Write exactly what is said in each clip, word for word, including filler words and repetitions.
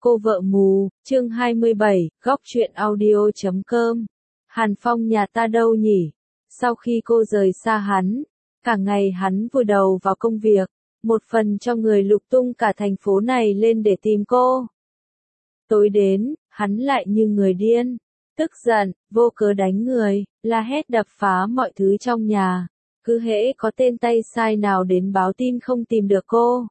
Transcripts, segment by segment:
Cô vợ mù, chương hai mươi bảy, góc truyện audio chấm com. Hàn Phong nhà ta đâu nhỉ? Sau khi cô rời xa hắn, cả ngày hắn vùi đầu vào công việc, một phần cho người lục tung cả thành phố này lên để tìm cô. Tối đến, hắn lại như người điên, tức giận, vô cớ đánh người, la hét đập phá mọi thứ trong nhà. Cứ hễ có tên tay sai nào đến báo tin không tìm được cô,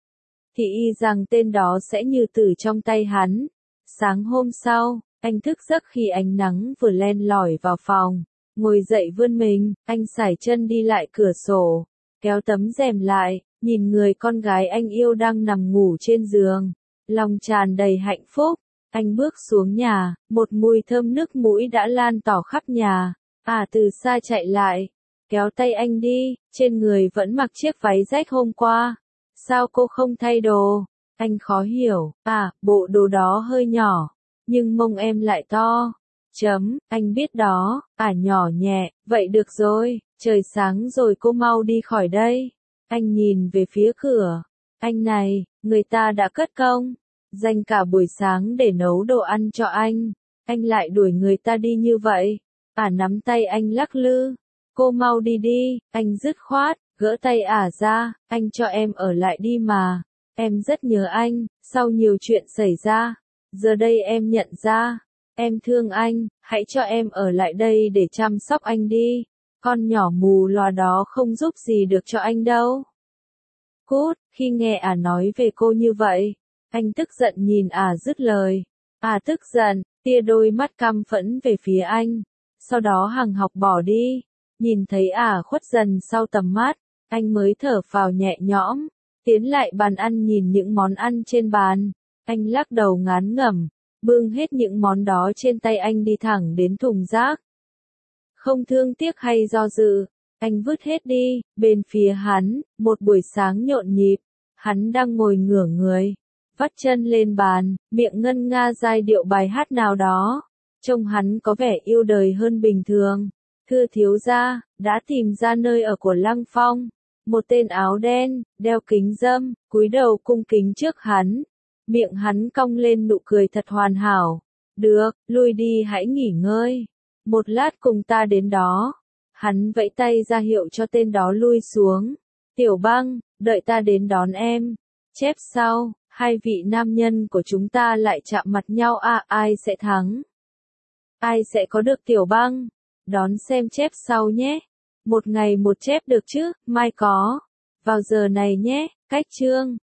thì y rằng tên đó sẽ như tử trong tay hắn. Sáng hôm sau, anh thức giấc khi ánh nắng vừa len lỏi vào phòng. Ngồi dậy vươn mình, anh sải chân đi lại cửa sổ, kéo tấm rèm lại, nhìn người con gái anh yêu đang nằm ngủ trên giường. Lòng tràn đầy hạnh phúc, anh bước xuống nhà, một mùi thơm nước mũi đã lan tỏa khắp nhà. À từ xa chạy lại, kéo tay anh đi, trên người vẫn mặc chiếc váy rách hôm qua. Sao cô không thay đồ? Anh khó hiểu, à, bộ đồ đó hơi nhỏ, nhưng mông em lại to. Chấm, anh biết đó, à nhỏ nhẹ, vậy được rồi, trời sáng rồi cô mau đi khỏi đây. Anh nhìn về phía cửa, anh này, người ta đã cất công, dành cả buổi sáng để nấu đồ ăn cho anh, anh lại đuổi người ta đi như vậy. À nắm tay anh lắc lư, cô mau đi đi, anh dứt khoát. Gỡ tay ả ra, anh cho em ở lại đi mà. Em rất nhớ anh, sau nhiều chuyện xảy ra. Giờ đây em nhận ra, em thương anh, hãy cho em ở lại đây để chăm sóc anh đi. Con nhỏ mù lòa đó không giúp gì được cho anh đâu. Cút, khi nghe ả nói về cô như vậy, anh tức giận nhìn ả dứt lời. Ả tức giận, tia đôi mắt căm phẫn về phía anh. Sau đó hằng học bỏ đi. Nhìn thấy ả khuất dần sau tầm mắt, anh mới thở phào nhẹ nhõm, tiến lại bàn ăn nhìn những món ăn trên bàn. Anh lắc đầu ngán ngẩm, bưng hết những món đó trên tay anh đi thẳng đến thùng rác. Không thương tiếc hay do dự, anh vứt hết đi. Bên phía hắn, một buổi sáng nhộn nhịp, hắn đang ngồi ngửa người, vắt chân lên bàn, miệng ngân nga giai điệu bài hát nào đó. Trông hắn có vẻ yêu đời hơn bình thường. Thưa thiếu gia, đã tìm ra nơi ở của Lăng Phong. Một tên áo đen, đeo kính râm, cúi đầu cung kính trước hắn. Miệng hắn cong lên nụ cười thật hoàn hảo. Được, lui đi hãy nghỉ ngơi. Một lát cùng ta đến đó. Hắn vẫy tay ra hiệu cho tên đó lui xuống. Tiểu Băng, đợi ta đến đón em. Chép sau, hai vị nam nhân của chúng ta lại chạm mặt nhau à, ai sẽ thắng? Ai sẽ có được Tiểu Băng? Đón xem chép sau nhé. Một ngày một chép được chứ, mai có. Vào giờ này nhé, cách chương.